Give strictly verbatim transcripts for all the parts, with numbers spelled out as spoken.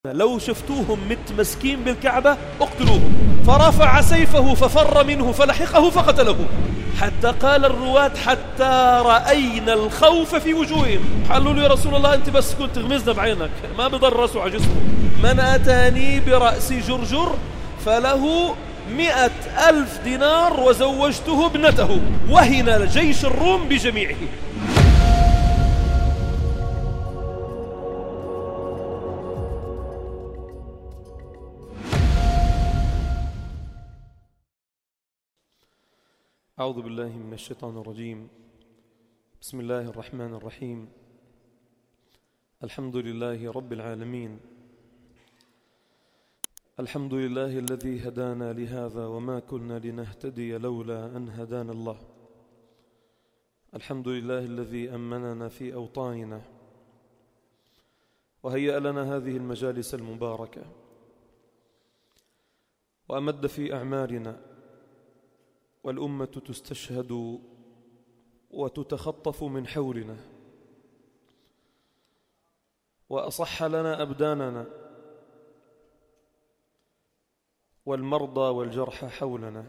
لو شفتوهم متمسكين بالكعبة اقتلوهم. فرفع سيفه ففر منه فلحقه فقتله، حتى قال الرواة حتى رأينا الخوف في وجوههم. قالوا له يا رسول الله أنت بس كنت تغمزنا بعينك، ما بضر رأسه على جسمه. من أتاني برأس جرجر فله مئة ألف دينار وزوجته ابنته. وهن جيش الروم بجميعه. أعوذ بالله من الشيطان الرجيم. بسم الله الرحمن الرحيم. الحمد لله رب العالمين. الحمد لله الذي هدانا لهذا وما كنا لنهتدي لولا أن هدانا الله. الحمد لله الذي أمننا في أوطاننا وهيأ لنا هذه المجالس المباركة وأمد في أعمارنا، والأمة تستشهد وتتخطف من حولنا، وأصح لنا أبداننا، والمرضى والجرحى حولنا،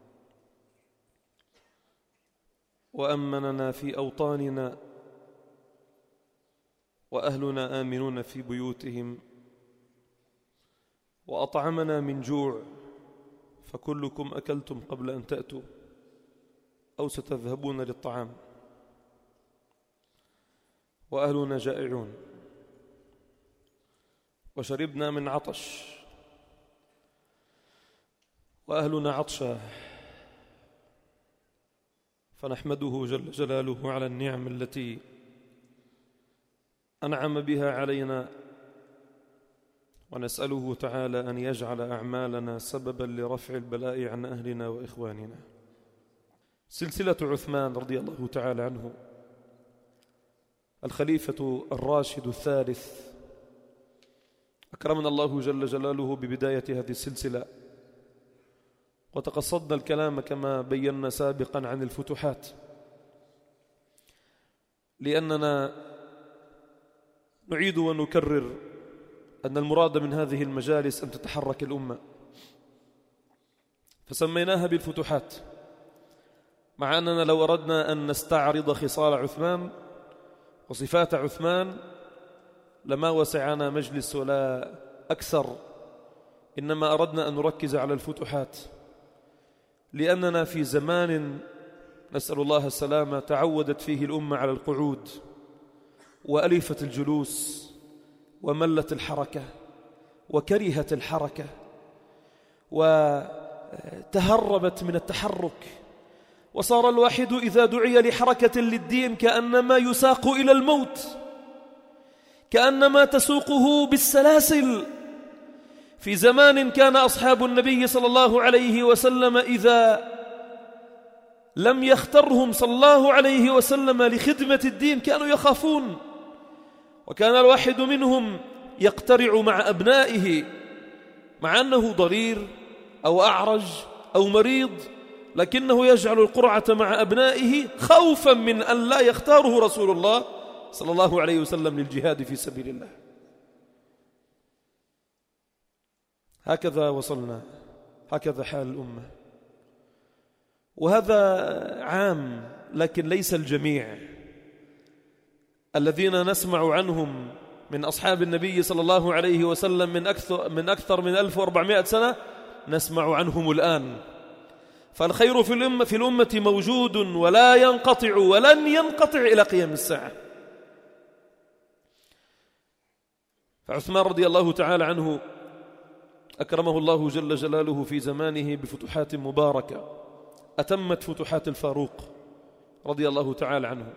وأمننا في أوطاننا، وأهلنا آمنون في بيوتهم، وأطعمنا من جوع، فكلكم أكلتم قبل أن تأتوا أو ستذهبون للطعام، وأهلنا جائعون، وشربنا من عطش، وأهلنا عطشا، فنحمده جل جلاله على النعم التي أنعم بها علينا، ونسأله تعالى أن يجعل أعمالنا سببا لرفع البلاء عن أهلنا وإخواننا. سلسلة عثمان رضي الله تعالى عنه، الخليفة الراشد الثالث، أكرمنا الله جل جلاله ببداية هذه السلسلة، وتقصدنا الكلام كما بينا سابقا عن الفتوحات، لأننا نعيد ونكرر أن المراد من هذه المجالس أن تتحرك الأمة، فسميناها بالفتوحات، مع أننا لو أردنا أن نستعرض خصال عثمان وصفات عثمان لما وسعنا مجلس ولا أكثر، إنما أردنا أن نركز على الفتوحات، لأننا في زمان نسأل الله السلامة تعودت فيه الأمة على القعود، وألفت الجلوس، وملت الحركة، وكرهت الحركة، وتهربت من التحرك، وصار الواحد إذا دعي لحركة للدين كأنما يساق إلى الموت، كأنما تسوقه بالسلاسل. في زمان كان أصحاب النبي صلى الله عليه وسلم إذا لم يخترهم صلى الله عليه وسلم لخدمة الدين كانوا يخافون، وكان الواحد منهم يقترع مع أبنائه مع أنه ضرير أو أعرج أو مريض، لكنه يجعل القرعة مع أبنائه خوفا من أن لا يختاره رسول الله صلى الله عليه وسلم للجهاد في سبيل الله. هكذا وصلنا، هكذا حال الأمة، وهذا عام لكن ليس الجميع. الذين نسمع عنهم من أصحاب النبي صلى الله عليه وسلم من أكثر من أكثر من ألف وأربعمائة سنة نسمع عنهم الآن. فالخير في الأمة في الأمة موجود ولا ينقطع ولن ينقطع إلى قيام الساعة. فعثمان رضي الله تعالى عنه أكرمه الله جل جلاله في زمانه بفتوحات مباركة، أتمت فتوحات الفاروق رضي الله تعالى عنه.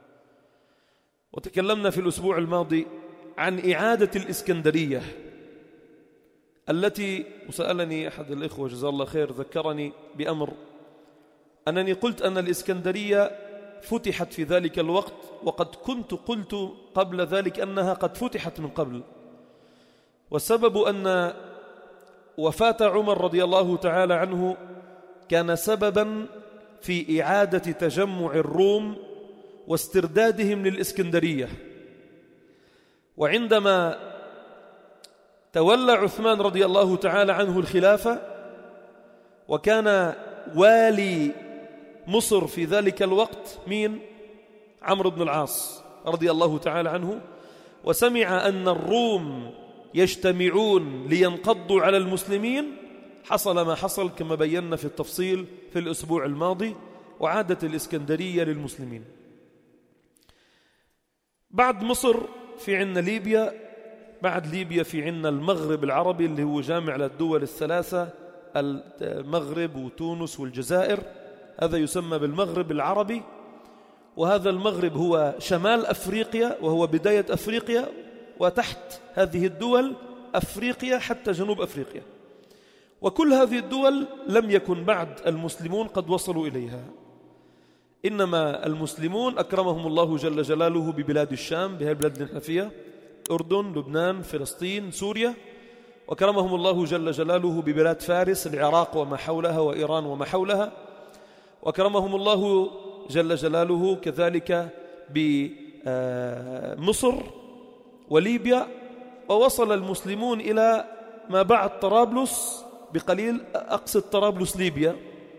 وتكلمنا في الأسبوع الماضي عن إعادة الإسكندرية التي، وسألني أحد الإخوة جزاه الله خير ذكرني بأمر، أنني قلت أن الإسكندرية فتحت في ذلك الوقت، وقد كنت قلت قبل ذلك أنها قد فتحت من قبل، والسبب أن وفاة عمر رضي الله تعالى عنه كان سببا في إعادة تجمع الروم واستردادهم للإسكندرية. وعندما تولى عثمان رضي الله تعالى عنه الخلافة، وكان والي مصر في ذلك الوقت مين؟ عمرو بن العاص رضي الله تعالى عنه. وسمع أن الروم يجتمعون لينقضوا على المسلمين، حصل ما حصل كما بينا في التفصيل في الأسبوع الماضي، وعادت الإسكندرية للمسلمين. بعد مصر في عنا ليبيا، بعد ليبيا في عنا المغرب العربي اللي هو جامع للدول الثلاثة، المغرب وتونس والجزائر، هذا يسمى بالمغرب العربي. وهذا المغرب هو شمال أفريقيا وهو بداية أفريقيا، وتحت هذه الدول أفريقيا حتى جنوب أفريقيا. وكل هذه الدول لم يكن بعد المسلمون قد وصلوا إليها، إنما المسلمون أكرمهم الله جل جلاله ببلاد الشام، بهذه البلاد اللي فيها، أردن، لبنان، فلسطين، سوريا. وكرمهم الله جل جلاله ببلاد فارس، العراق وما حولها، وإيران وما حولها. وكرمهم الله جل جلاله كذلك بمصر وليبيا. ووصل المسلمون إلى ما بعد طرابلس بقليل، أقصد طرابلس ليبيا.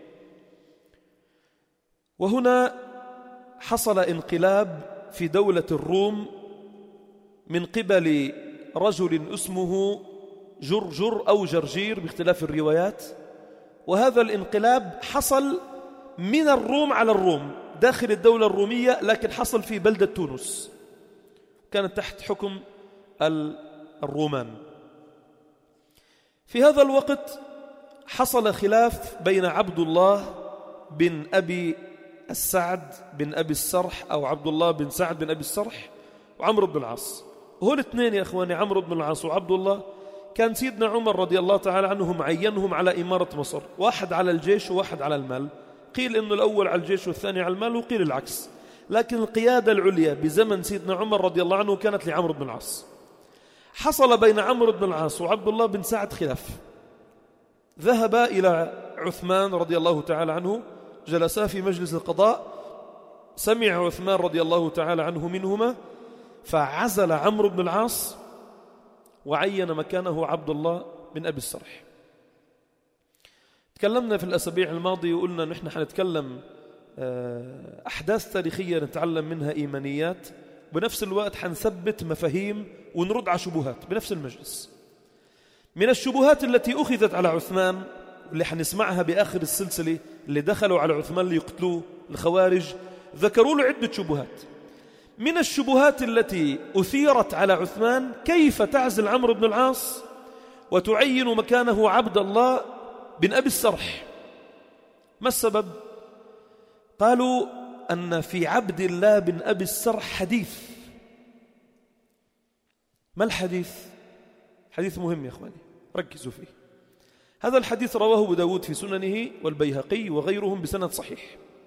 وهنا حصل انقلاب في دولة الروم من قبل رجل اسمه جرجر أو جرجير باختلاف الروايات. وهذا الانقلاب حصل من الروم على الروم داخل الدولة الرومية، لكن حصل في بلدة تونس، كانت تحت حكم الرومان. في هذا الوقت حصل خلاف بين عبد الله بن أبي السعد بن أبي السرح، أو عبد الله بن سعد بن أبي السرح، وعمرو بن العاص. وهو الاثنين يا أخواني، عمرو بن العاص وعبد الله، كان سيدنا عمر رضي الله تعالى عنهم عينهم على إمارة مصر، واحد على الجيش وواحد على المال. قيل إنه الأول على الجيش والثاني على المال، وقيل العكس، لكن القيادة العليا بزمن سيدنا عمر رضي الله عنه كانت لعمرو بن العاص. حصل بين عمرو بن العاص وعبد الله بن سعد خلاف، ذهب إلى عثمان رضي الله تعالى عنه، جلسا في مجلس القضاء، سمع عثمان رضي الله تعالى عنه منهما، فعزل عمرو بن العاص وعين مكانه عبد الله بن أبي السرح. تكلمنا في الأسابيع الماضية وقلنا نحن حنتكلم أحداث تاريخية نتعلم منها إيمانيات، بنفس الوقت حنثبت مفاهيم ونرد على شبهات بنفس المجلس. من الشبهات التي أخذت على عثمان اللي حنسمعها بآخر السلسلة، اللي دخلوا على عثمان ليقتلوه الخوارج، ذكروا له عدة شبهات. من الشبهات التي أثيرت على عثمان، كيف تعزل عمرو بن العاص وتعين مكانه عبد الله بن أبي السرح؟ ما السبب؟ قالوا أن في عبد الله بن أبي السرح حديث. ما الحديث؟ حديث مهم يا أخواني، ركزوا فيه. هذا الحديث رواه أبو داود في سننه والبيهقي وغيرهم بسند صحيح.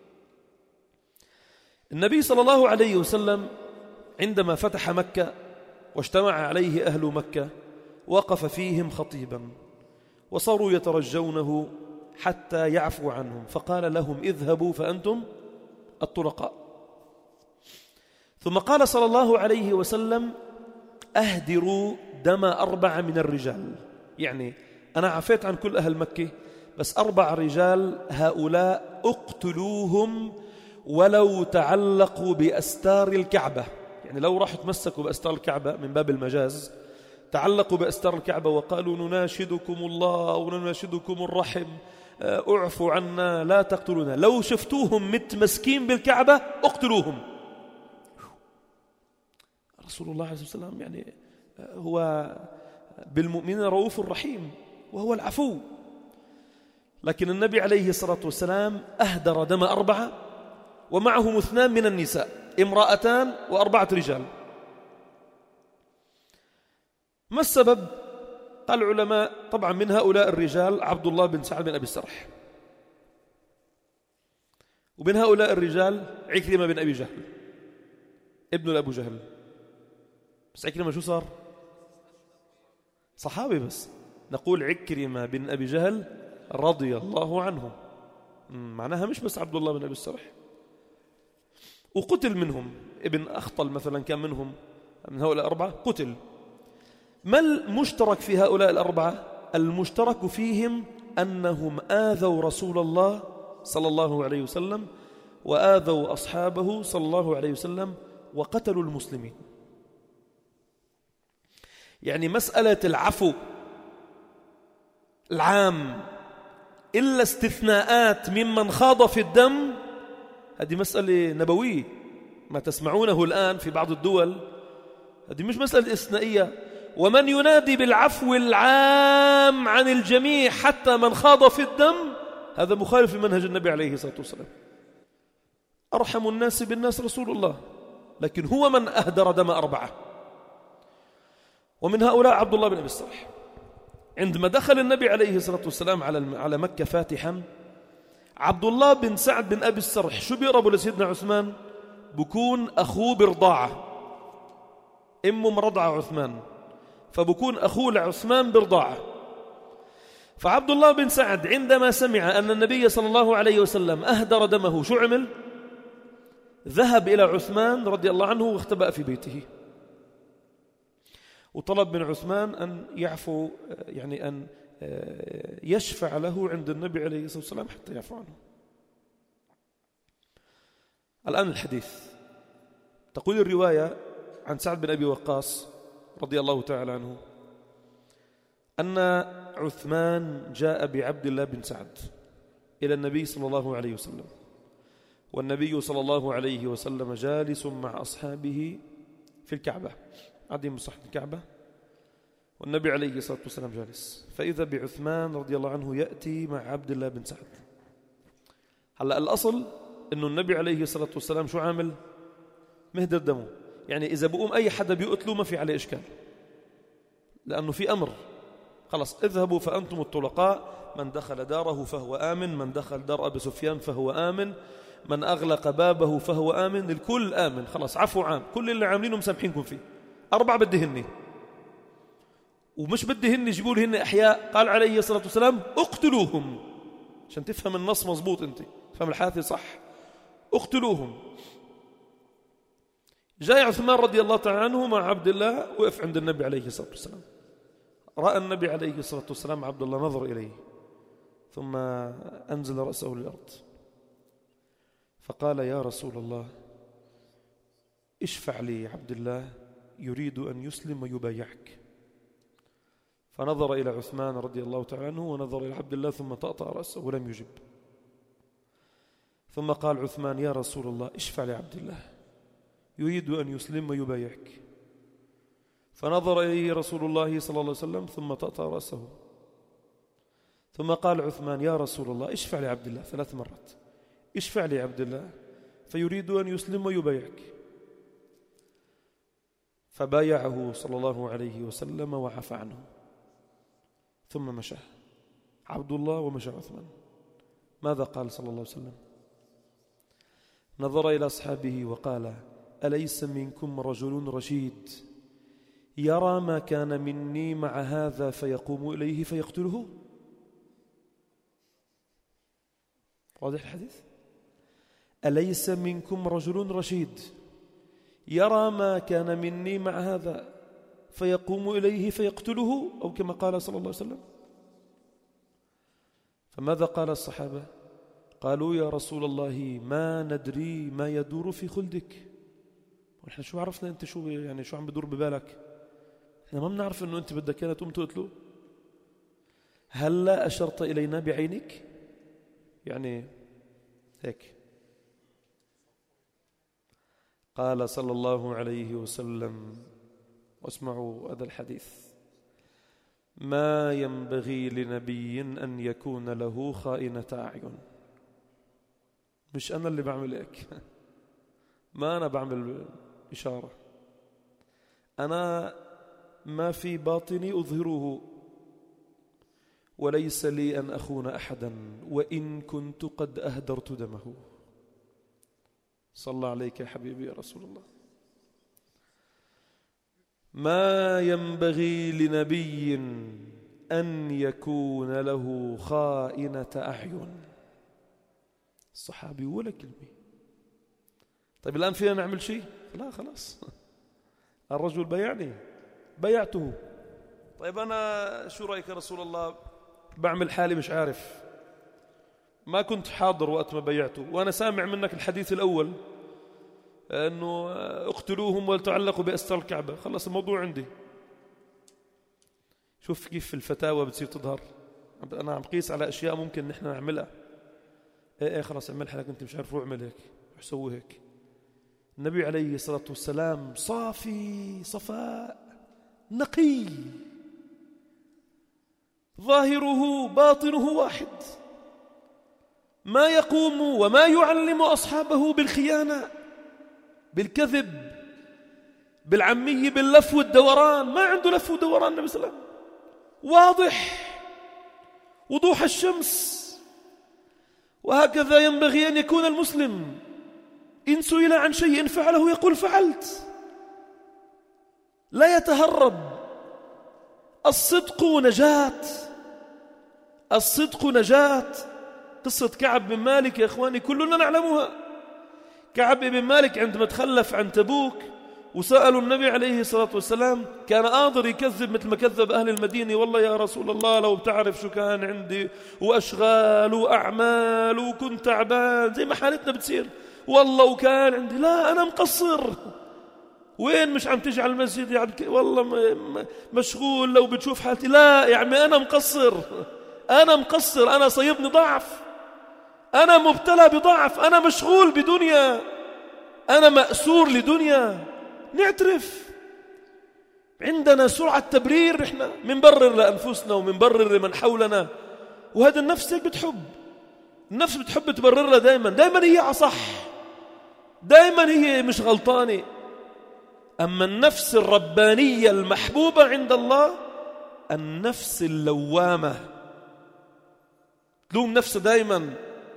النبي صلى الله عليه وسلم عندما فتح مكة واجتمع عليه أهل مكة، وقف فيهم خطيبا، وصاروا يترجونه حتى يعفو عنهم، فقال لهم: اذهبوا فأنتم الطلقاء. ثم قال صلى الله عليه وسلم: أهدروا دم أربعة من الرجال، يعني أنا عفيت عن كل أهل مكة، بس أربع رجال هؤلاء اقتلوهم ولو تعلقوا بأستار الكعبة، يعني لو راحوا تمسكوا بأستار الكعبة من باب المجاز، تعلقوا بأستار الكعبة وقالوا: نناشدكم الله ونناشدكم الرحم، اعفوا عنا لا تقتلونا، لو شفتوهم متمسكين بالكعبة اقتلوهم. رسول الله عليه الصلاة والسلام يعني هو بالمؤمنين رؤوف رحيم وهو العفو، لكن النبي عليه الصلاة والسلام أهدر دم أربعة ومعهم اثنان من النساء، امرأتان وأربعة رجال. ما السبب؟ قال العلماء طبعا من هؤلاء الرجال عبد الله بن سعد بن أبي السرح، ومن هؤلاء الرجال عكرمة بن أبي جهل ابن أبو جهل. بس عكرمة شو صار؟ صحابي، بس نقول عكرمة بن أبي جهل رضي الله عنه، معناها مش بس عبد الله بن أبي السرح. وقتل منهم ابن أخطل مثلا، كان منهم من هؤلاء الأربعة قتل. ما المشترك في هؤلاء الأربعة؟ المشترك فيهم أنهم آذوا رسول الله صلى الله عليه وسلم وآذوا أصحابه صلى الله عليه وسلم وقتلوا المسلمين. يعني مسألة العفو العام إلا استثناءات ممن خاض في الدم، هذه مسألة نبوية. ما تسمعونه الآن في بعض الدول هذه مش مسألة استثنائية. ومن ينادي بالعفو العام عن الجميع حتى من خاض في الدم، هذا مخالف لمنهج النبي عليه الصلاة والسلام. أرحم الناس بالناس رسول الله، لكن هو من أهدر دم أربعة. ومن هؤلاء عبد الله بن أبي الصرح. عندما دخل النبي عليه الصلاة والسلام على على مكة فاتحا، عبد الله بن سعد بن أبي الصرح شو بيقربوا لسيدنا عثمان؟ بكون أخوه برضاعة، أمه مرضعة عثمان، فبكون أخوه لعثمان برضاعة. فعبد الله بن سعد عندما سمع أن النبي صلى الله عليه وسلم أهدر دمه شو عمل؟ ذهب إلى عثمان رضي الله عنه واختبأ في بيته، وطلب من عثمان أن يعفو، يعني أن يشفع له عند النبي عليه الصلاة والسلام حتى يعفو عنه. الآن الحديث. تقول الرواية عن سعد بن أبي وقاص رضي الله تعالى عنه أن عثمان جاء بعبد الله بن سعد إلى النبي صلى الله عليه وسلم، والنبي صلى الله عليه وسلم جالس مع أصحابه في الكعبة، قاعدين مصح الكعبة والنبي عليه الصلاة والسلام جالس، فإذا بعثمان رضي الله عنه يأتي مع عبد الله بن سعد. هلأ الأصل أنه النبي عليه الصلاة والسلام شو عامل؟ مهدر دمه. يعني إذا بقوم أي حدا بيقتله ما في عليه إشكال، لأنه في أمر خلص اذهبوا فأنتم الطلقاء، من دخل داره فهو آمن، من دخل دار أبي سفيان فهو آمن، من أغلق بابه فهو آمن، الكل آمن، خلاص عفو عام، كل اللي عاملينه مسامحينكم فيه. أربعة بدهن، ومش بدهن يجيبوا لهن أحياء. قال عليه الصلاة والسلام اقتلوهم، عشان تفهم النص مزبوط، أنت تفهم الحادثة صح، اقتلوهم. جاء عثمان رضي الله تعالى عنه مع عبد الله، وقف عند النبي عليه الصلاة والسلام، رأى النبي عليه الصلاة والسلام عبد الله، نظر إليه ثم أنزل رأسه للأرض فقال يا رسول الله اشفع لي عبد الله يريد أن يسلم ويبايعك. فنظر إلى عثمان رضي الله تعالى عنه ونظر إلى عبد الله ثم طأطأ رأسه ولم يجب. ثم قال عثمان يا رسول الله اشفع لعبد الله يريد أن يسلم ويبايعك. فنظر إليه رسول الله صلى الله عليه وسلم ثم طأطأ رأسه. ثم قال عثمان يا رسول الله اشفع لعبد الله ثلاث مرات، اشفع لعبد الله فيريد أن يسلم ويبايعك. فبايعه صلى الله عليه وسلم وعفى عنه، ثم مشى عبد الله ومشى عثمان. ماذا قال صلى الله عليه وسلم؟ نظر إلى أصحابه وقال أليس منكم رجل رشيد يرى ما كان مني مع هذا فيقوم إليه فيقتله؟ واضح الحديث؟ أليس منكم رجل رشيد يرى ما كان مني مع هذا فيقوم إليه فيقتله، أو كما قال صلى الله عليه وسلم. فماذا قال الصحابة؟ قالوا يا رسول الله ما ندري ما يدور في خلدك. ونحن شو عرفنا أنت شو يعني شو عم بدور ببالك؟ احنا ما بنعرف أنه أنت بدك كانت تقوم تقتله. هلا أشرت إلينا بعينك؟ يعني هيك. قال صلى الله عليه وسلم، واسمعوا هذا الحديث، ما ينبغي لنبي أن يكون له خائنة أعين. مش أنا اللي بعمل هيك، ما أنا بعمل إشارة، أنا ما في باطني أظهره، وليس لي أن أخون أحدا وإن كنت قد أهدرت دمه. صلى الله عليك يا حبيبي يا رسول الله. ما ينبغي لنبي أن يكون له خائنة أعين. الصحابي ولا كلمة. طيب الآن فينا نعمل شيء؟ لا خلاص، الرجل بيعني، بيعته طيب أنا شو رأيك يا رسول الله؟ بعمل حالي مش عارف، ما كنت حاضر وقت ما بيعته، وأنا سامع منك الحديث الأول أنه اقتلوهم ولتعلقوا بأستار الكعبة، خلص الموضوع عندي. شوف كيف الفتاوى بتصير تظهر. أنا عم قيس على أشياء ممكن نحن نعملها. إيه إيه خلاص اعمل حالك أنت مش عارف، روح اعمل هيك، روح سوي هيك. النبي عليه الصلاة والسلام صافي صفاء نقي، ظاهره باطنه واحد، ما يقوم وما يعلم أصحابه بالخيانة، بالكذب، بالعمية، باللف والدوران. ما عنده لف ودوران النبي صلى الله عليه وسلم، واضح وضوح الشمس. وهكذا ينبغي أن يكون المسلم، إن سئل عن شيء فعله يقول فعلت، لا يتهرب. الصدق نجاة، الصدق نجاة. قصة كعب بن مالك يا إخواني كلنا نعلمها. كعب بن مالك عندما تخلف عن تبوك وسألوا النبي عليه الصلاة والسلام، كان قادر يكذب مثل ما كذب أهل المدينة، والله يا رسول الله لو بتعرف شو كان عندي وأشغال وأعمال وكنت تعبان زي ما حالتنا بتصير، والله وكان عندي، لا أنا مقصر. وين مش عم تجي على المسجد يا عبد، والله مشغول، لو بتشوف حالتي، لا يا عمي أنا مقصر، أنا مقصر، أنا صيبني ضعف، أنا مبتلى بضعف، أنا مشغول بدنيا، أنا مأسور لدنيا. نعترف. عندنا سرعة تبرير، إحنا منبرر لأنفسنا ومنبرر لمن حولنا، وهذا النفس هيك بتحب، النفس بتحب تبرر لها دائما، دائما هي أصح، دائما هي مش غلطانة. أما النفس الربانية المحبوبة عند الله النفس اللوامة، تلوم نفسه دائما.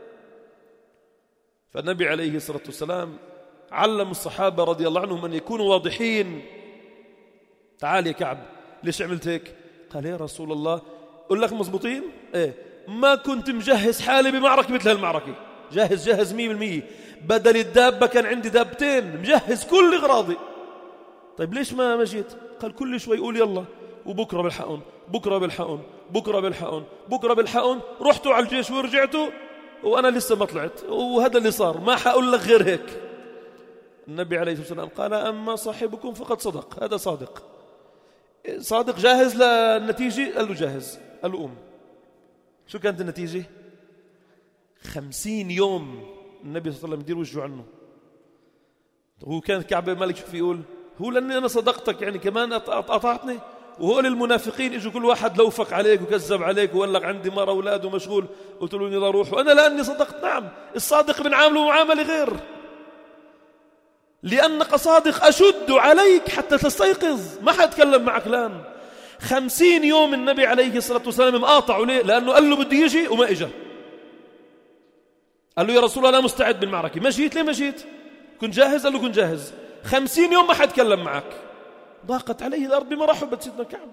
فالنبي عليه الصلاة والسلام علم الصحابة رضي الله عنهم أن يكونوا واضحين. تعال يا كعب، ليش عملت هيك؟ قال يا رسول الله، قل لك مزبوطين؟ ايه، ما كنت مجهز حالي بمعركة مثل هالمعركة، جاهز جاهز مية بالمية، بدل الدابة كان عندي دابتين، مجهز كل اغراضي. طيب ليش ما مجيت؟ قال كل شوي يقول يلا وبكرة بالحقن، بكرة بالحقن، بكرة بالحقن، بكرة بالحقن. رحتوا على الجيش ورجعتوا وأنا لسه ما طلعت، وهذا اللي صار، ما حقول لك غير هيك. النبي عليه الصلاة والسلام قال أما صاحبكم فقد صدق، هذا صادق، صادق جاهز للنتيجة. قال له جاهز. قال له قوم. شو كانت النتيجة؟ خمسين يوم النبي صلى الله عليه وسلم يدير وجهه عنه. هو كان كعب بن مالك شو في يقول؟ هو لأني أنا صدقتك يعني كمان قطعتني. وهول المنافقين إجوا كل واحد لوفق عليك وكذب عليك وقال لك عندي مرة أولاد ومشغول، قلت له إني لا أروح، وأنا لأني صدقت. نعم، الصادق بنعامله معاملة غير، لأنك صادق أشد عليك حتى تستيقظ، ما حتكلم معك لان. خمسين يوم النبي عليه الصلاة والسلام مقاطعه. ليه؟ لأنه قال له بدي يجي وما إجا. قال له يا رسول الله أنا مستعد بالمعركة، ما جيت. ليه ما جيت؟ كنت جاهز؟ قال له كنت جاهز. خمسين يوم ما حتكلم معك. ضاقت عليه الأرض بما رحبت سيدنا كعب.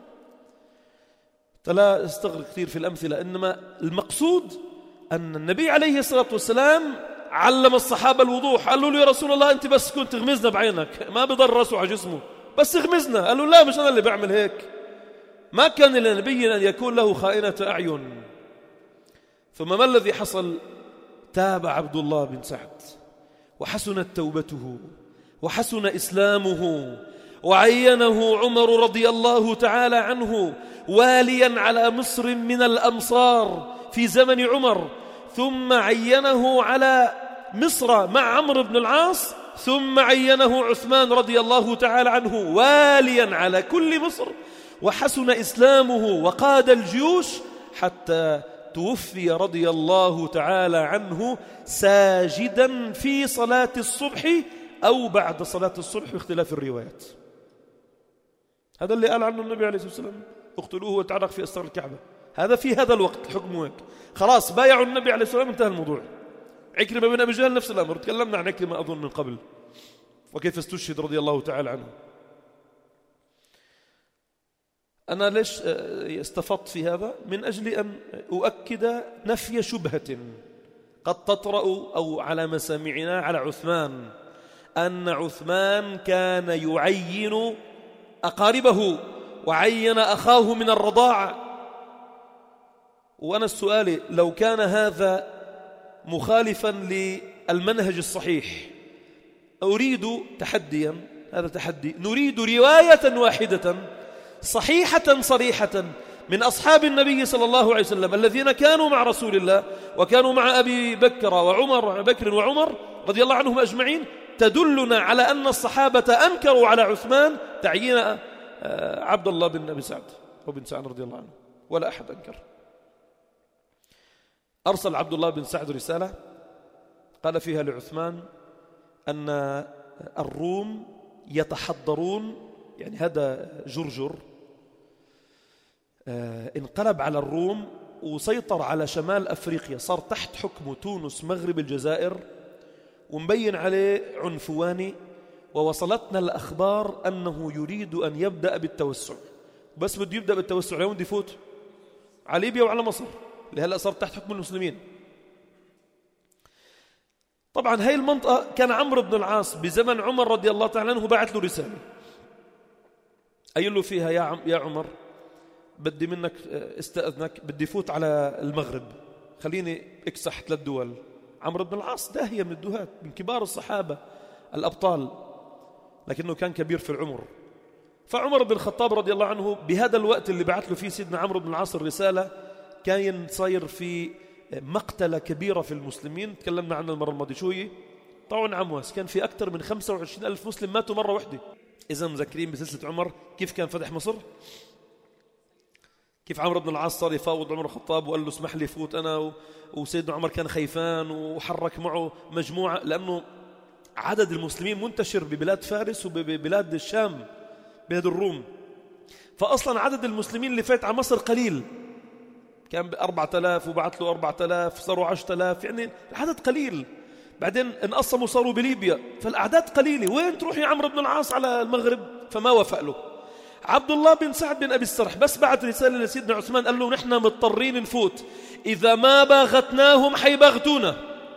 فلا استغرق كثير في الأمثلة، إنما المقصود أن النبي عليه الصلاة والسلام علم الصحابة الوضوح. قالوا له يا رسول الله أنت بس كنت تغمزنا بعينك، ما بضر رأسه على جسمه، بس اغمزنا. قالوا لا مش أنا اللي بعمل هيك. ما كان لنبي أن يكون له خائنة أعين. ثم ما الذي حصل؟ تاب عبد الله بن سعد، وحسنت توبته، وحسن إسلامه، وعينه عمر رضي الله تعالى عنه واليا على مصر من الأمصار في زمن عمر، ثم عينه على مصر مع عمرو بن العاص، ثم عينه عثمان رضي الله تعالى عنه واليا على كل مصر، وحسن إسلامه وقاد الجيوش حتى توفي رضي الله تعالى عنه ساجدا في صلاة الصبح أو بعد صلاة الصبح باختلاف الروايات. هذا اللي قال عنه النبي عليه الصلاة والسلام اقتلوه وتعرق في أستار الكعبة. هذا في هذا الوقت الحكم هيك، خلاص بايعوا النبي عليه الصلاة والسلام، انتهى الموضوع. عكرمة بن أبي جهل نفس الأمر، تكلمنا عن عكرمة أظن من قبل وكيف استشهد رضي الله تعالى عنه. أنا ليش استفدت في هذا؟ من أجل أن أؤكد نفي شبهة قد تطرأ أو على مسامعنا على عثمان، أن عثمان كان يعين أقاربه وعين أخاه من الرضاعة. وأنا السؤال، لو كان هذا مخالفا للمنهج الصحيح، أريد تحديا، هذا تحدي، نريد رواية واحدة صحيحة صريحة من أصحاب النبي صلى الله عليه وسلم الذين كانوا مع رسول الله وكانوا مع أبي بكر وعمر بكر وعمر رضي الله عنهم أجمعين، تدلنا على أن الصحابة أنكروا على عثمان تعيين عبد الله بن أبي سعد وبن سعد رضي الله عنه، ولا أحد أنكر. أرسل عبد الله بن سعد رسالة قال فيها لعثمان أن الروم يتحضرون، يعني هذا جرجر انقلب على الروم وسيطر على شمال أفريقيا، صار تحت حكم تونس مغرب الجزائر، ومبين عليه عنفواني، ووصلتنا الأخبار أنه يريد أن يبدأ بالتوسع. بس بده يبدأ بالتوسع لين بده يفوت على ليبيا وعلى مصر اللي هلأ صار تحت حكم المسلمين. طبعا هاي المنطقة كان عمرو بن العاص بزمن عمر رضي الله تعالى عنه بعث له رسالة قايل له فيها: يا عم يا عمر، بدي منك استأذنك، بدي فوت على المغرب، خليني اكسح ثلاث دول. عمرو بن العاص داهية من الدهات، من كبار الصحابة الأبطال، لكنه كان كبير في العمر. فعمر بن الخطاب رضي الله عنه بهذا الوقت اللي بعث له فيه سيدنا عمرو بن العاص الرسالة كان صاير في مقتلة كبيرة في المسلمين، تكلمنا عنها المرة الماضية شوية، طاعون عمواس، كان في أكثر من خمسة وعشرين ألف مسلم ماتوا مرة واحدة. إذا مذكرين بسلسلة عمر كيف كان فتح مصر، كيف عمرو بن العاص صار يفاوض عمر الخطاب وقال له اسمح لي فوت أنا، وسيدنا عمر كان خيفان وحرك معه مجموعة، لأنه عدد المسلمين منتشر ببلاد فارس وببلاد الشام، بلاد الروم، فأصلا عدد المسلمين اللي فات على مصر قليل، كان بأربعة آلاف وبعث له أربعة آلاف، صاروا عشرة آلاف، يعني العدد قليل. بعدين انقسموا صاروا بليبيا، فالأعداد قليلة، وين تروح يا عمرو بن العاص على المغرب؟ فما وفق له. عبد الله بن سعد بن أبي السرح بس بعت رسالة لسيدنا عثمان قال له: نحن مضطرين نفوت، إذا ما باغتناهم حيباغتونا.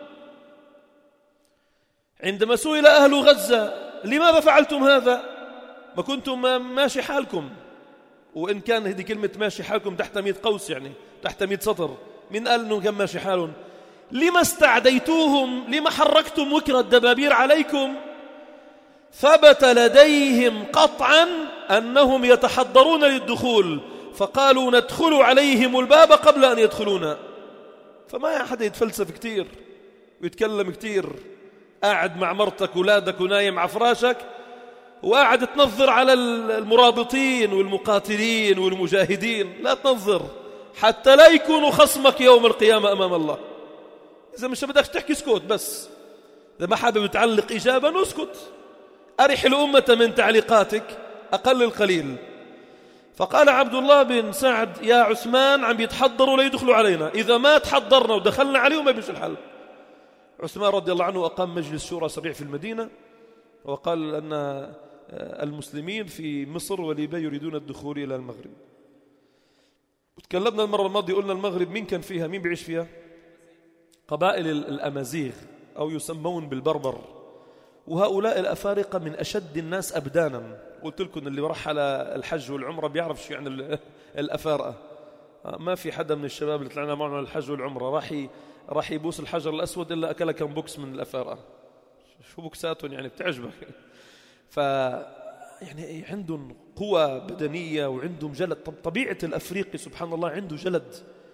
عندما سئل أهل غزة: لماذا فعلتم هذا؟ ما كنتم ماشي حالكم، وإن كان هذه كلمة ماشي حالكم تحت مئة قوس، يعني تحت مئة سطر، من قال أنه كان ماشي حالهم؟ لما استعديتوهم؟ لما حركتم وكر الدبابير عليكم؟ ثبت لديهم قطعا أنهم يتحضرون للدخول، فقالوا ندخل عليهم الباب قبل أن يدخلونا. فما أحد يتفلسف كتير ويتكلم كتير، قاعد مع مرتك ولادك ونايم على فراشك وقاعد تنظر على المرابطين والمقاتلين والمجاهدين، لا تنظر حتى لا يكونوا خصمك يوم القيامة أمام الله. إذا مش بدك تحكي اسكت، بس إذا ما حابب تعلق إجابة اسكت، أرح الأمة من تعليقاتك أقل القليل. فقال عبد الله بن سعد: يا عثمان، عم بيتحضروا ليدخلوا علينا، إذا ما تحضرنا ودخلنا عليهم ما بيمشي الحل. عثمان رضي الله عنه أقام مجلس شورى سريع في المدينة، وقال أن المسلمين في مصر وليبيا يريدون الدخول إلى المغرب. وتكلمنا المرة الماضية قلنا المغرب مين كان فيها، مين بيعيش فيها؟ قبائل الأمازيغ أو يسمون بالبربر، وهؤلاء الأفارقة من أشد الناس أبدانا. قلت لكم اللي راح على الحج والعمرة بيعرف شو يعني الأفارقة. ما في حدا من الشباب اللي طلعنا معنا الحج والعمرة راح راح يبوس الحجر الأسود إلا أكل كم بوكس من الأفارقة. شو بوكساتهم يعني بتعجبك. ف يعني عندهم قوة بدنية وعندهم جلد. طب طبيعة الأفريقي سبحان الله عنده جلد.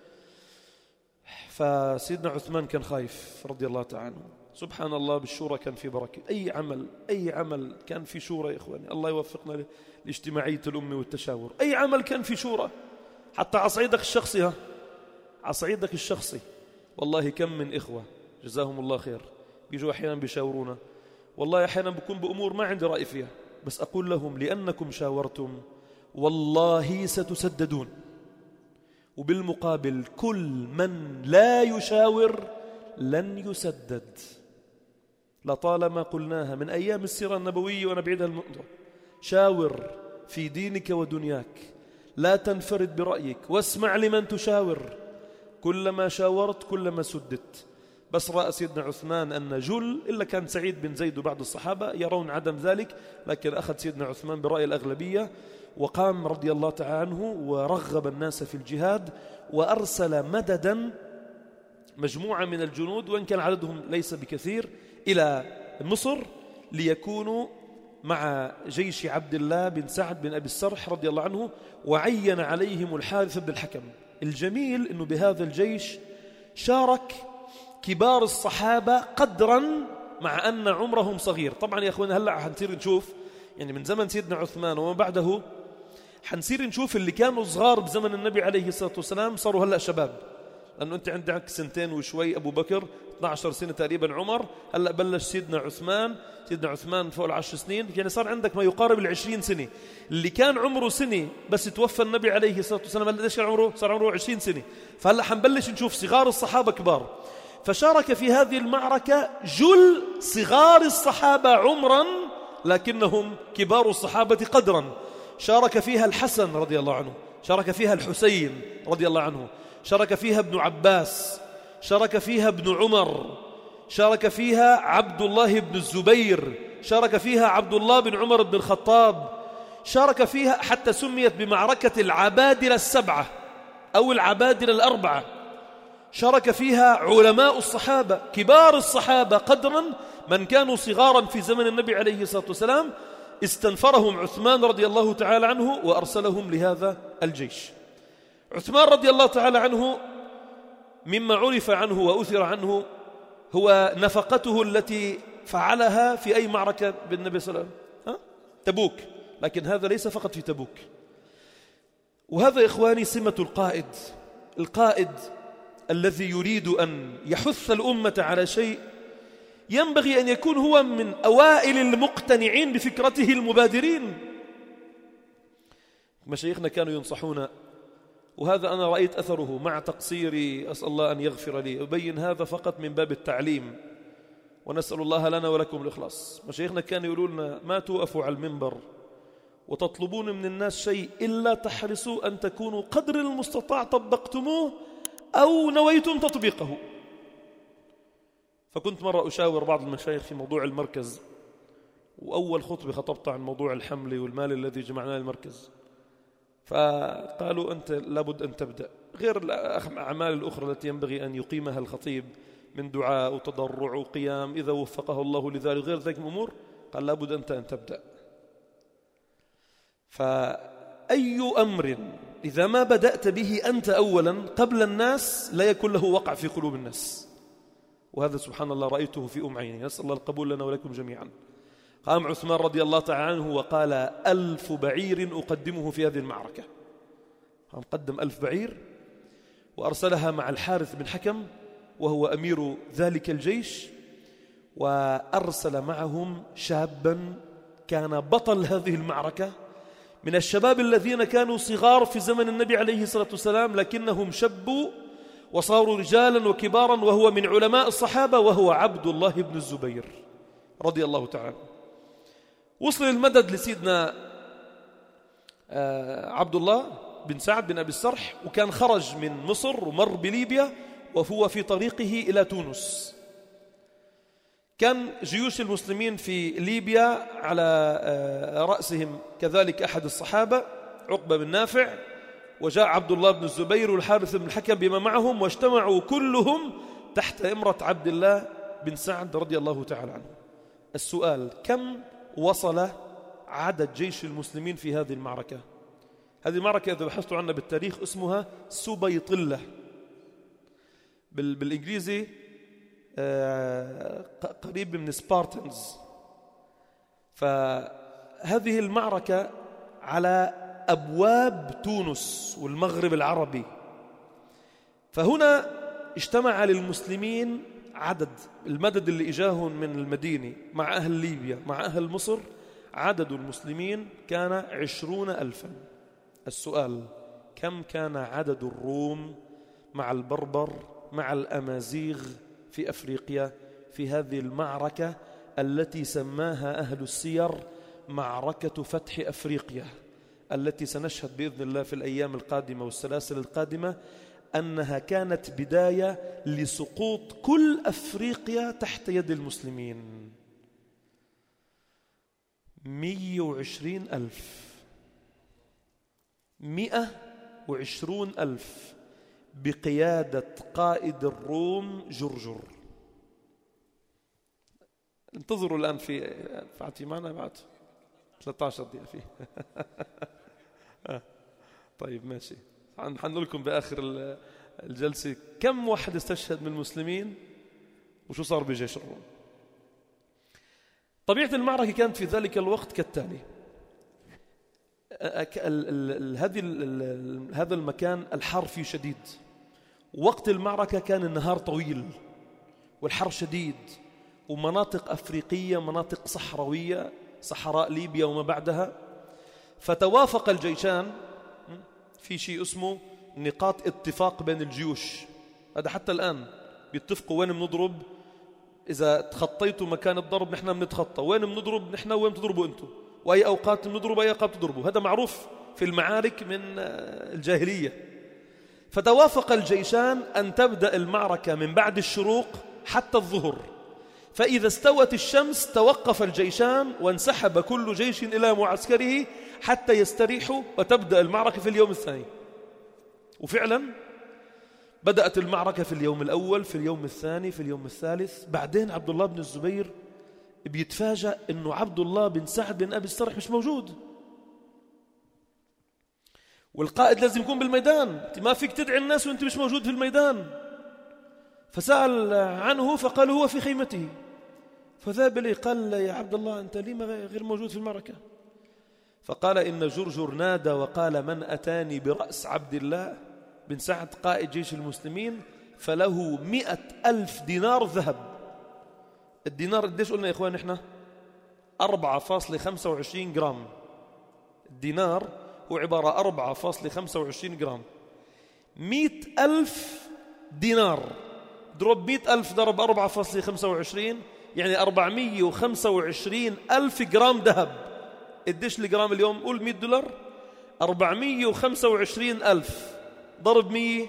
فسيدنا عثمان كان خايف رضي الله تعالى عنه. سبحان الله بالشورى كان في بركة. أي عمل أي عمل كان في شورى يا إخواني. الله يوفقنا لاجتماعية الأمة والتشاور. أي عمل كان في شورى، حتى عصعيدك الشخصي. ها عصعيدك الشخصي والله كم من إخوة جزاهم الله خير بيجوا أحيانا بيشاورونا، والله أحيانا بكون بأمور ما عندي رأي فيها، بس أقول لهم لأنكم شاورتم والله ستسددون. وبالمقابل كل من لا يشاور لن يسدد. لطالما قلناها من أيام السيرة النبوية وأنا بعيد المنظر. شاور في دينك ودنياك، لا تنفرد برأيك، واسمع لمن تشاور. كلما شاورت كلما سددت. بس رأى سيدنا عثمان أن جل، إلا كان سعيد بن زيد وبعض الصحابة يرون عدم ذلك، لكن أخذ سيدنا عثمان برأي الأغلبية وقام رضي الله تعالى عنه ورغب الناس في الجهاد، وأرسل مددا مجموعة من الجنود وإن كان عددهم ليس بكثير إلى مصر ليكونوا مع جيش عبد الله بن سعد بن أبي السرح رضي الله عنه، وعين عليهم الحارث بن الحكم. الجميل أنه بهذا الجيش شارك كبار الصحابة قدرا مع أن عمرهم صغير. طبعا يا أخوان هلأ حنصير نشوف يعني من زمن سيدنا عثمان وما بعده حنصير نشوف اللي كانوا صغار بزمن النبي عليه الصلاة والسلام صاروا هلأ شباب، لأنه أنت عندك سنتين وشوي أبو بكر، اثنتي عشرة سنة تقريبا عمر، هلأ بلش سيدنا عثمان، سيدنا عثمان فوق العشر سنين، يعني صار عندك ما يقارب العشرين سنة. اللي كان عمره سنة بس توفى النبي عليه الصلاة والسلام هلأ ليش كان عمره؟ صار عمره عشرين سنة. فهلأ حنبلش نشوف صغار الصحابة كبار. فشارك في هذه المعركة جل صغار الصحابة عمرا لكنهم كبار الصحابة قدرا. شارك فيها الحسن رضي الله عنه، شارك فيها الحسين رضي الله عنه، شارك فيها ابن عباس، شارك فيها ابن عمر، شارك فيها عبد الله بن الزبير، شارك فيها عبد الله بن عمر بن الخطاب، شارك فيها حتى سميت بمعركة العبادلة السبعة أو العبادلة الأربعة. شارك فيها علماء الصحابة كبار الصحابة قدرا، من كانوا صغارا في زمن النبي عليه الصلاة والسلام استنفرهم عثمان رضي الله تعالى عنه وأرسلهم لهذا الجيش. عثمان رضي الله تعالى عنه مما عرف عنه وأثر عنه هو نفقته التي فعلها في أي معركة بالنبي صلى الله عليه وسلم، تبوك، لكن هذا ليس فقط في تبوك. وهذا إخواني سمة القائد. القائد الذي يريد أن يحث الأمة على شيء ينبغي أن يكون هو من أوائل المقتنعين بفكرته المبادرين. مشايخنا كانوا ينصحون، وهذا أنا رأيت أثره مع تقصيري، أسأل الله أن يغفر لي، أبين هذا فقط من باب التعليم ونسأل الله لنا ولكم الإخلاص. مشايخنا كانوا يقولون لنا ما توقفوا على المنبر وتطلبون من الناس شيء إلا تحرصوا أن تكونوا قدر المستطاع طبقتموه أو نويتم تطبيقه. فكنت مرة أشاور بعض المشايخ في موضوع المركز، وأول خطبة خطبت عن موضوع الحمل والمال الذي جمعناه المركز، فقالوا أنت لابد أن تبدأ غير الأعمال الأخرى التي ينبغي أن يقيمها الخطيب من دعاء وتضرع وقيام إذا وفقه الله لذلك، غير ذلك الأمور قال لابد أنت أن تبدأ. فأي أمر إذا ما بدأت به أنت أولا قبل الناس لا يكون له وقع في قلوب الناس، وهذا سبحان الله رأيته في أم عيني، نسأل الله القبول لنا ولكم جميعا. قام عثمان رضي الله تعالى عنه وقال ألف بعير أقدمه في هذه المعركة. قام قدم ألف بعير وأرسلها مع الحارث بن حكم وهو أمير ذلك الجيش، وأرسل معهم شابا كان بطل هذه المعركة من الشباب الذين كانوا صغار في زمن النبي عليه الصلاة والسلام لكنهم شبوا وصاروا رجالا وكبارا، وهو من علماء الصحابة، وهو عبد الله بن الزبير رضي الله تعالى. وصل المدد لسيدنا عبد الله بن سعد بن أبي السرح، وكان خرج من مصر ومر بليبيا وهو في طريقه إلى تونس. كان جيوش المسلمين في ليبيا على رأسهم كذلك أحد الصحابة عقبة بن نافع، وجاء عبد الله بن الزبير والحارث بن الحكم بما معهم، واجتمعوا كلهم تحت إمرة عبد الله بن سعد رضي الله تعالى عنه. السؤال: كم وصل عدد جيش المسلمين في هذه المعركة؟ هذه المعركة إذا بحثت عنها بالتاريخ اسمها سبيطلة، بالإنجليزي قريب من سبارتنز. فهذه المعركة على أبواب تونس والمغرب العربي، فهنا اجتمع للمسلمين عدد المدد اللي إجاهم من المدينة مع أهل ليبيا مع أهل مصر، عدد المسلمين كان عشرون ألفا. السؤال: كم كان عدد الروم مع البربر مع الأمازيغ في أفريقيا في هذه المعركة التي سماها أهل السير معركة فتح أفريقيا، التي سنشهد بإذن الله في الأيام القادمة والسلاسل القادمة أنها كانت بداية لسقوط كل أفريقيا تحت يد المسلمين. مئة وعشرين ألف مئة وعشرون ألف بقيادة قائد الروم جرجر. انتظروا الآن في فاتي معنا بعد ثلاثة عشر دقيقة فيه. طيب ماشي، حنقول لكم بآخر الجلسة كم واحد استشهد من المسلمين وشو صار بجيش الروم. طبيعة المعركة كانت في ذلك الوقت كالتالي. هذا المكان الحر فيه شديد، وقت المعركة كان النهار طويل والحر شديد، ومناطق أفريقية مناطق صحراوية، صحراء ليبيا وما بعدها. فتوافق الجيشان في شيء اسمه نقاط اتفاق بين الجيوش. هذا حتى الآن بيتفقوا وين بنضرب، إذا تخطيتوا مكان الضرب نحن بنتخطى، وين بنضرب نحن وين بتضربوا أنتم، وأي أوقات بنضرب أي أوقات بتضربوا. هذا معروف في المعارك من الجاهلية. فتوافق الجيشان أن تبدأ المعركة من بعد الشروق حتى الظهر، فإذا استوت الشمس توقف الجيشان وانسحب كل جيش إلى معسكره حتى يستريحوا، وتبدأ المعركة في اليوم الثاني. وفعلا بدأت المعركة في اليوم الأول، في اليوم الثاني، في اليوم الثالث. بعدين عبد الله بن الزبير بيتفاجأ أنه عبد الله بن سعد بن أبي السرح مش موجود، والقائد لازم يكون بالميدان، أنت ما فيك تدعي الناس وأنت مش موجود في الميدان. فسأل عنه فقال هو في خيمته. فذهب إليه قال يا عبد الله أنت لما غير موجود في المعركة؟ فقال إن جرجر نادى وقال من أتاني برأس عبد الله بن سعد قائد جيش المسلمين فله مئة ألف دينار ذهب. الدينار قديش قلنا يا إخوان إحنا؟ أربعة فاصلة خمسة وعشرين جرام. الدينار هو عبارة أربعة فاصلة خمسة وعشرين جرام. مئة ألف دينار ضرب مئة ألف ضرب أربعة فاصلة خمسة وعشرين يعني أربعمئة وخمسة وعشرين ألف جرام ذهب. قديش الجرام اليوم؟ قول مئة دولار. أربعمئة وخمسة وعشرين ألف ضرب مئة،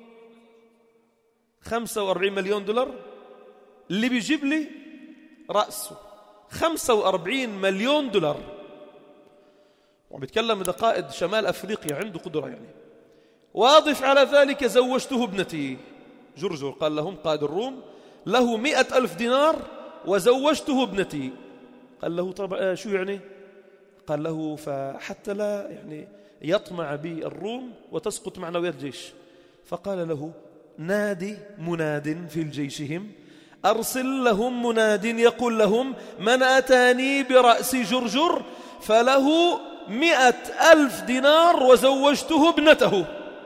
خمسة وأربعين مليون دولار، اللي بيجيب لي رأسه خمسة وأربعين مليون دولار. وعم بيتكلم إذا قائد شمال أفريقيا عنده قدرة يعني. واضف على ذلك زوجته ابنتي. جرجر قال لهم قائد الروم له مئة ألف دينار وزوجته ابنتي. قال له طبعا شو يعني؟ قال له فحتى لا يعني يطمع بي الروم وتسقط معنويات الجيش. فقال له نادي مناد في جيشهم أرسل لهم مناد يقول لهم من أتاني برأس جرجر فله مئة ألف دينار وزوجته ابنته.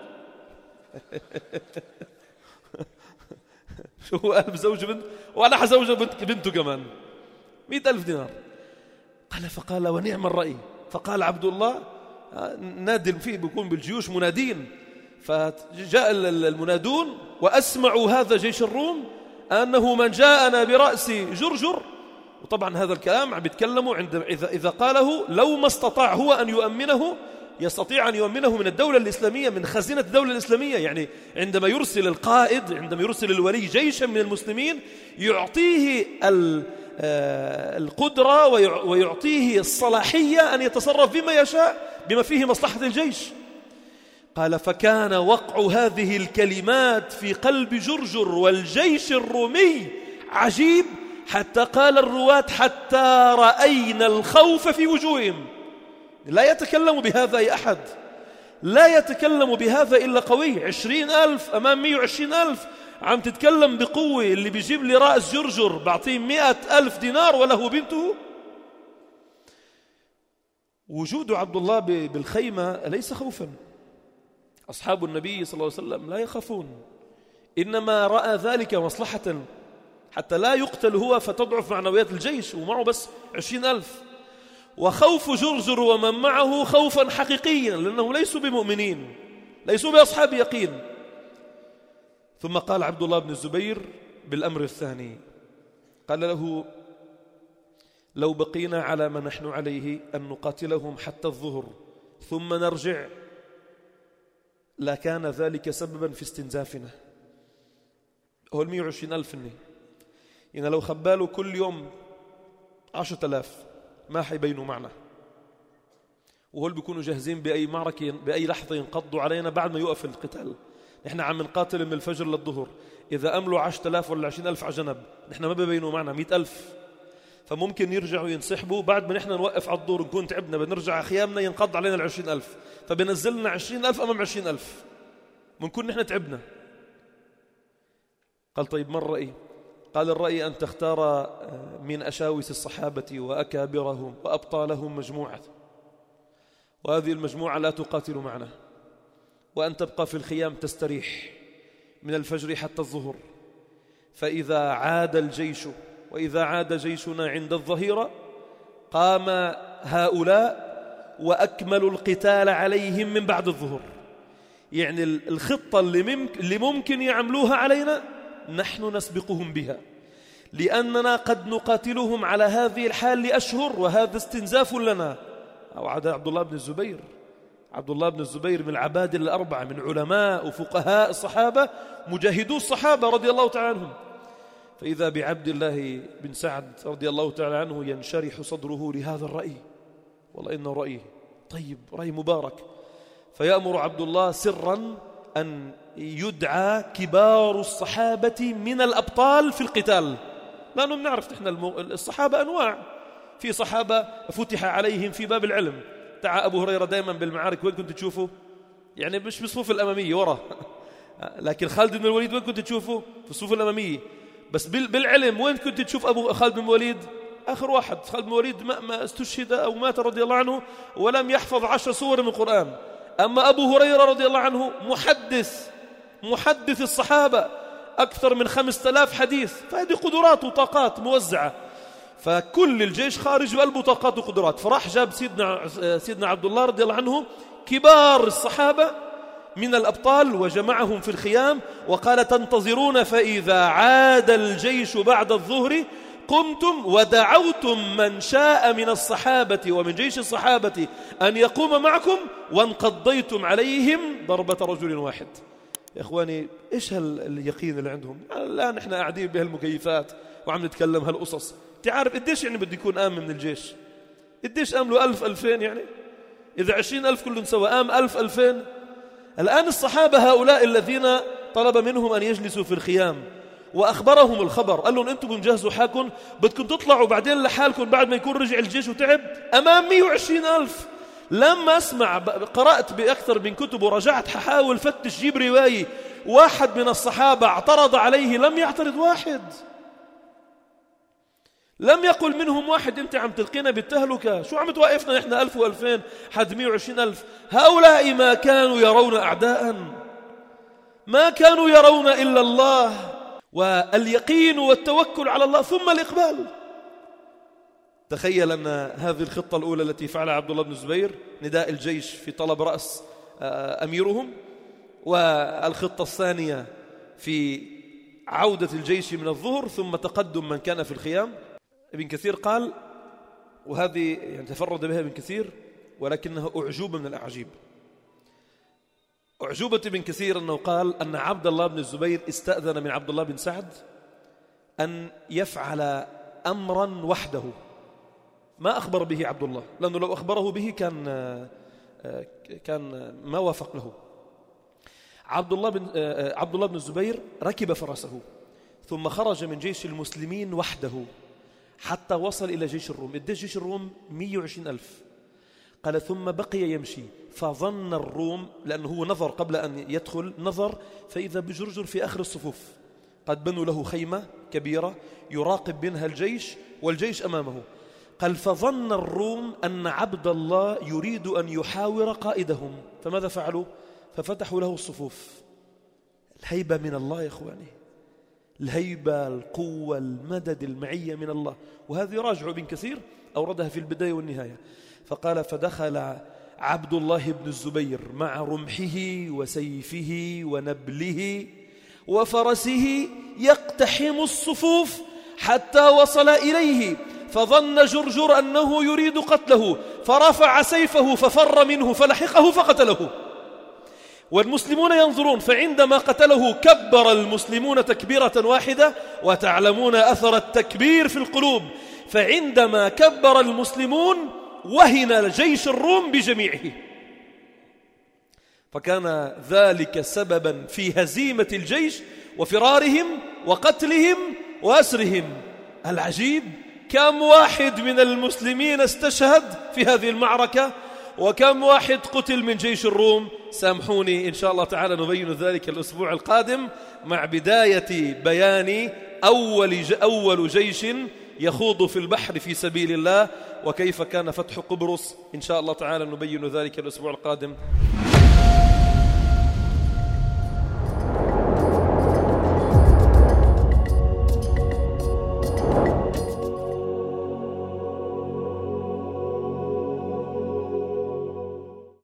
شو هو ألف زوج بنت وأنا حزوج بنت بنته كمان مئة ألف دينار. قال فقال ونعم الرأي. فقال عبد الله نادي فيه بيكون بالجيوش منادين. فجاء المنادون وأسمعوا هذا جيش الروم أنه من جاءنا برأس جرجر. وطبعا هذا الكلام عم بيتكلموا عند إذا, إذا قاله لو ما استطاع هو أن يؤمنه يستطيع أن يؤمنه من الدولة الإسلامية، من خزينة الدولة الإسلامية. يعني عندما يرسل القائد، عندما يرسل الولي جيشا من المسلمين يعطيه القدرة ويعطيه الصلاحية أن يتصرف بما يشاء بما فيه مصلحة الجيش. قال فكان وقع هذه الكلمات في قلب جرجر والجيش الرومي عجيب، حتى قال الرواة حتى رأينا الخوف في وجوههم. لا يتكلم بهذا أي أحد، لا يتكلم بهذا إلا قوي. عشرين ألف أمام مئة وعشرين ألف عم تتكلم بقوة. اللي بيجيب لي رأس جرجر بعطيه مئة ألف دينار وله بنته. وجود عبد الله بالخيمة ليس خوفا. أصحاب النبي صلى الله عليه وسلم لا يخافون، إنما رأى ذلك مصلحة حتى لا يقتل هو فتضعف معنويات الجيش، ومعه بس عشرين ألف. وخوف جرجر ومن معه خوفا حقيقيا لأنهم ليسوا بمؤمنين، ليسوا بأصحاب يقين. ثم قال عبد الله بن الزبير بالأمر الثاني، قال له لو بقينا على ما نحن عليه أن نقاتلهم حتى الظهر ثم نرجع لكان ذلك سببا في استنزافنا. هو المية وعشرين ألف إني يعني لو خباله كل يوم عشرة آلاف ما حيبينوا معنا، وهول بيكونوا جاهزين بأي معركة بأي لحظة ينقضوا علينا بعد ما يوقف القتال. نحن عم نقاتل من الفجر للظهر، إذا أملوا عشرة آلاف ولا عشرين ألف على جنب نحن ما بيبينوا معنا مئة ألف، فممكن يرجعوا ينسحبوا بعد ما نحن نوقف على الظهر نكون تعبنا بنرجع خيامنا ينقض علينا العشرين ألف، فبنزلنا عشرين ألف أمام عشرين ألف بنكون نحن تعبنا. قال طيب ما الرأي؟ قال الرأي أن تختار من أشاوس الصحابة وأكابرهم وأبطالهم مجموعة، وهذه المجموعة لا تقاتل معنا، وأن تبقى في الخيام تستريح من الفجر حتى الظهر، فإذا عاد الجيش وإذا عاد جيشنا عند الظهيرة قام هؤلاء وأكملوا القتال عليهم من بعد الظهر. يعني الخطة اللي ممكن يعملوها علينا نحن نسبقهم بها، لأننا قد نقاتلهم على هذه الحال لأشهر وهذا استنزاف لنا. أو عاد عبد الله بن الزبير عبد الله بن الزبير من العبادلة الأربعة، من علماء وفقهاء الصحابة مجاهدو الصحابة رضي الله تعالى عنهم، فإذا بعبد الله بن سعد رضي الله تعالى عنه ينشرح صدره لهذا الرأي، والله إنه رأي طيب، رأي مبارك. فيأمر عبد الله سرا أن يدعى كبار الصحابة من الأبطال في القتال، لأنه بنعرف نحن الصحابة أنواع، في صحابة فتح عليهم في باب العلم. تعا أبو هريرة دائما بالمعارك وين كنت تشوفه؟ يعني مش بالصفوف الأمامية ورا، لكن خالد بن الوليد وين كنت تشوفه؟ في الصفوف الأمامية. بس بالعلم وين كنت تشوف أبو خالد بن الوليد؟ آخر واحد. خالد بن الوليد ما, ما استشهد أو مات رضي الله عنه ولم يحفظ عشر سور من القرآن. أما أبو هريرة رضي الله عنه محدث محدث الصحابة أكثر من خمسة آلاف حديث، فهذه قدرات وطاقات موزعة، فكل الجيش خارج بقلبه طاقات وقدرات. فراح جاب سيدنا سيدنا عبد الله رضي الله عنه كبار الصحابة من الأبطال وجمعهم في الخيام وقال تنتظرون، فإذا عاد الجيش بعد الظهر قمتم ودعوتم من شاء من الصحابة ومن جيش الصحابة أن يقوم معكم وانقضيتم عليهم ضربة رجل واحد. يا إخواني إيش هاليقين اللي عندهم؟ الآن إحنا قاعدين بهالمكيفات وعم نتكلم هالقصص. تعرف قديش يعني بده يكون آمن من الجيش؟ قديش آملوا ألف ألفين؟ يعني إذا عشرين ألف كلهم سوا آم ألف ألفين. الآن الصحابة هؤلاء الذين طلب منهم أن يجلسوا في الخيام وأخبرهم الخبر، قال لهم أنتم بنجهزوا حالكم بدكم تطلعوا بعدين لحالكم بعد ما يكون رجع الجيش وتعب أمام مئة وعشرين ألف. لما أسمع قرأت بأكثر من كتب ورجعت ححاول فتش جيب رواية واحد من الصحابة اعترض عليه، لم يعترض واحد، لم يقل منهم واحد أنت عم تلقينا بالتهلكة، شو عم توقفنا نحن ألف وألفين حد مئة وعشرين ألف. هؤلاء ما كانوا يرون أعداء، ما كانوا يرون إلا الله واليقين والتوكل على الله ثم الإقبال. تخيل أن هذه الخطة الأولى التي فعلها عبد الله بن الزبير نداء الجيش في طلب رأس أميرهم، والخطة الثانية في عودة الجيش من الظهر ثم تقدم من كان في الخيام. ابن كثير قال، وهذه يعني تفرد بها ابن كثير ولكنها أعجوبة من الأعجيب، أعجوبة ابن كثير أنه قال أن عبد الله بن الزبير استأذن من عبد الله بن سعد أن يفعل أمرا وحده ما أخبر به عبد الله، لأنه لو أخبره به كان كان ما وافق له. عبد الله بن عبد الله بن الزبير ركب فرسه ثم خرج من جيش المسلمين وحده حتى وصل إلى جيش الروم. قديش جيش الروم؟ مئة وعشرين ألف. قال ثم بقي يمشي فظن الروم، لأنه هو نظر قبل أن يدخل نظر فإذا بجرجر في آخر الصفوف قد بنوا له خيمة كبيرة يراقب منها الجيش والجيش أمامه. قال فظن الروم أن عبد الله يريد أن يحاور قائدهم، فماذا فعلوا؟ ففتحوا له الصفوف. الهيبة من الله يا إخواني، الهيبة، القوة، المدد، المعية من الله. وهذه راجع ابن كثير أوردها في البداية والنهاية. فقال فدخل عبد الله بن الزبير مع رمحه وسيفه ونبله وفرسه يقتحم الصفوف حتى وصل إليه، فظن جرجر أنه يريد قتله فرفع سيفه ففر منه فلحقه فقتله. والمسلمون ينظرون. فعندما قتله كبر المسلمون تكبيرة واحدة، وتعلمون أثر التكبير في القلوب. فعندما كبر المسلمون وهن جيش الروم بجميعه، فكان ذلك سببا في هزيمة الجيش وفرارهم وقتلهم وأسرهم. العجيب كم واحد من المسلمين استشهد في هذه المعركة، وكم واحد قتل من جيش الروم. سامحوني إن شاء الله تعالى نبين ذلك الأسبوع القادم مع بداية بيان أول أول جيش يخوض في البحر في سبيل الله، وكيف كان فتح قبرص. إن شاء الله تعالى نبين ذلك الأسبوع القادم.